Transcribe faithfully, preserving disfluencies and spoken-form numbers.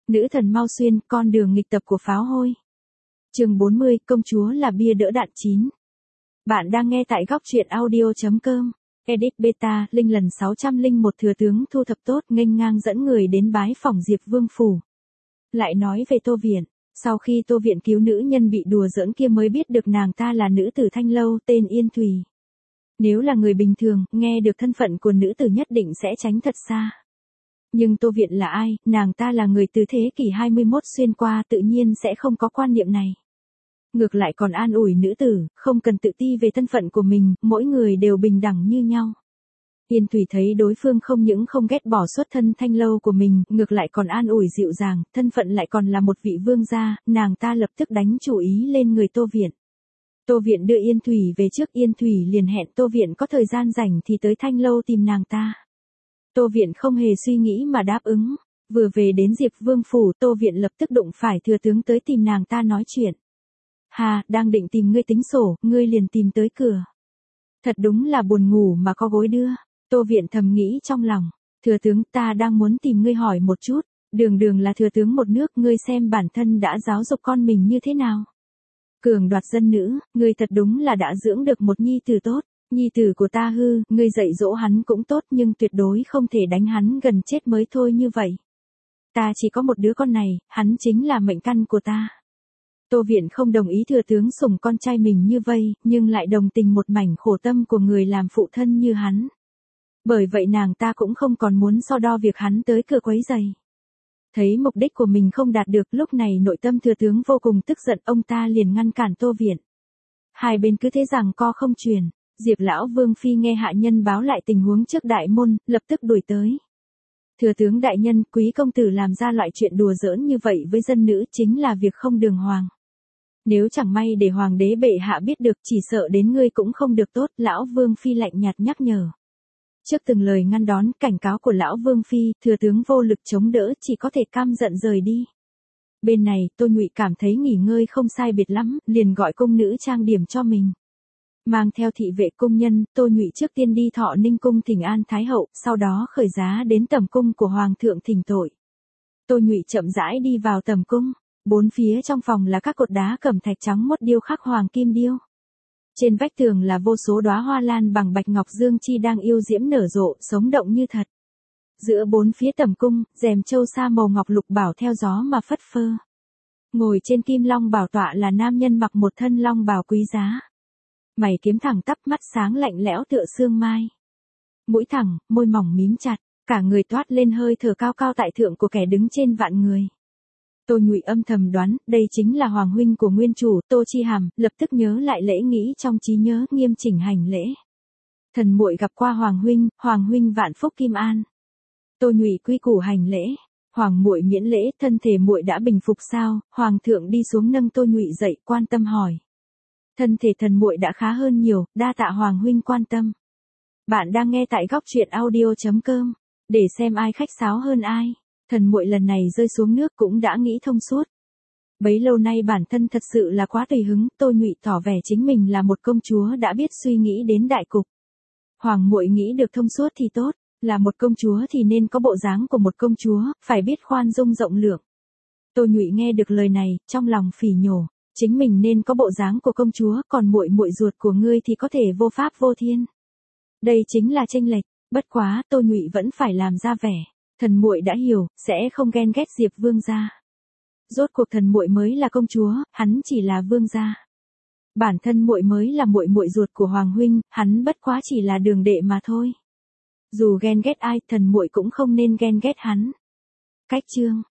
Nữ thần mau xuyên, con đường nghịch tập của pháo hôi. Chương bốn mươi, công chúa là bia đỡ đạn chín. Bạn đang nghe tại góc truyện audio.com. Edit beta, linh lần sáu trăm lẻ một thừa tướng thu thập tốt nghênh ngang dẫn người đến bái phỏng Diệp Vương phủ. Lại nói về Tô Viện, sau khi Tô Viện cứu nữ nhân bị đùa giỡn kia mới biết được nàng ta là nữ tử Thanh Lâu tên Yên Thùy. Nếu là người bình thường, nghe được thân phận của nữ tử nhất định sẽ tránh thật xa. Nhưng Tô Viện là ai, nàng ta là người từ thế kỷ hai mươi mốt xuyên qua tự nhiên sẽ không có quan niệm này. Ngược lại còn an ủi nữ tử, không cần tự ti về thân phận của mình, mỗi người đều bình đẳng như nhau. Yên Thùy thấy đối phương không những không ghét bỏ xuất thân Thanh Lâu của mình, ngược lại còn an ủi dịu dàng, thân phận lại còn là một vị vương gia, nàng ta lập tức đánh chủ ý lên người Tô Viện. Tô Viện đưa Yên Thùy về trước, Yên Thùy liền hẹn Tô Viện có thời gian rảnh thì tới Thanh Lâu tìm nàng ta. Tô Viện không hề suy nghĩ mà đáp ứng, vừa về đến Diệp Vương phủ Tô Viện lập tức đụng phải thừa tướng tới tìm nàng ta nói chuyện. Hà, đang định tìm ngươi tính sổ, ngươi liền tìm tới cửa. Thật đúng là buồn ngủ mà có gối đưa, Tô Viện thầm nghĩ trong lòng, thừa tướng ta đang muốn tìm ngươi hỏi một chút, đường đường là thừa tướng một nước, ngươi xem bản thân đã giáo dục con mình như thế nào. Cường đoạt dân nữ, ngươi thật đúng là đã dưỡng được một nhi tử tốt. Nhi tử của ta hư, ngươi dạy dỗ hắn cũng tốt nhưng tuyệt đối không thể đánh hắn gần chết mới thôi như vậy. Ta chỉ có một đứa con này, hắn chính là mệnh căn của ta. Tô Viện không đồng ý thừa tướng sủng con trai mình như vây, nhưng lại đồng tình một mảnh khổ tâm của người làm phụ thân như hắn. Bởi vậy nàng ta cũng không còn muốn so đo việc hắn tới cửa quấy giày. Thấy mục đích của mình không đạt được, lúc này nội tâm thừa tướng vô cùng tức giận, ông ta liền ngăn cản Tô Viện. Hai bên cứ thế rằng co không truyền. Diệp lão Vương phi nghe hạ nhân báo lại tình huống trước đại môn, lập tức đuổi tới. Thừa tướng đại nhân, quý công tử làm ra loại chuyện đùa giỡn như vậy với dân nữ chính là việc không đường hoàng. Nếu chẳng may để hoàng đế bệ hạ biết được, chỉ sợ đến ngươi cũng không được tốt, lão Vương phi lạnh nhạt nhắc nhở. Trước từng lời ngăn đón, cảnh cáo của lão Vương phi, thừa tướng vô lực chống đỡ, chỉ có thể cam giận rời đi. Bên này, Tô Nhụy cảm thấy nghỉ ngơi không sai biệt lắm, liền gọi cung nữ trang điểm cho mình. Mang theo thị vệ cung nhân, Tô Nhụy trước tiên đi Thọ Ninh cung thỉnh an Thái hậu, sau đó khởi giá đến tẩm cung của Hoàng thượng thỉnh tội. Tô Nhụy chậm rãi đi vào tẩm cung, bốn phía trong phòng là các cột đá cẩm thạch trắng mốt điêu khắc hoàng kim điêu. Trên vách tường là vô số đóa hoa lan bằng bạch ngọc dương chi đang yêu diễm nở rộ, sống động như thật. Giữa bốn phía tẩm cung, rèm châu sa màu ngọc lục bảo theo gió mà phất phơ. Ngồi trên kim long bảo tọa là nam nhân mặc một thân long bào quý giá. Mày kiếm thẳng tắp, mắt sáng lạnh lẽo tựa sương mai. Mũi thẳng, môi mỏng mím chặt, cả người toát lên hơi thở cao cao tại thượng của kẻ đứng trên vạn người. Tô Nhụy âm thầm đoán, đây chính là hoàng huynh của nguyên chủ, Tô Chi Hàm, lập tức nhớ lại lễ nghĩ trong trí nhớ, nghiêm chỉnh hành lễ. Thần muội gặp qua hoàng huynh, hoàng huynh vạn phúc kim an. Tô Nhụy quy củ hành lễ, hoàng muội miễn lễ, thân thể muội đã bình phục sao? Hoàng thượng đi xuống nâng Tô Nhụy dậy, quan tâm hỏi. Thân thể thần muội đã khá hơn nhiều, đa tạ hoàng huynh quan tâm. Bạn đang nghe tại góc truyện audio.com, để xem ai khách sáo hơn ai. Thần muội lần này rơi xuống nước cũng đã nghĩ thông suốt. Bấy lâu nay bản thân thật sự là quá tùy hứng, Tô Nhụy tỏ vẻ chính mình là một công chúa đã biết suy nghĩ đến đại cục. Hoàng muội nghĩ được thông suốt thì tốt, là một công chúa thì nên có bộ dáng của một công chúa, phải biết khoan dung rộng lượng. Tô Nhụy nghe được lời này, trong lòng phỉ nhổ. Chính mình nên có bộ dáng của công chúa, còn muội muội ruột của ngươi thì có thể vô pháp vô thiên. Đây chính là chênh lệch, bất quá, Tô Nhụy vẫn phải làm ra vẻ, thần muội đã hiểu, sẽ không ghen ghét Diệp vương gia. Rốt cuộc thần muội mới là công chúa, hắn chỉ là vương gia. Bản thân muội mới là muội muội ruột của hoàng huynh, hắn bất quá chỉ là đường đệ mà thôi. Dù ghen ghét ai, thần muội cũng không nên ghen ghét hắn. Cách chương,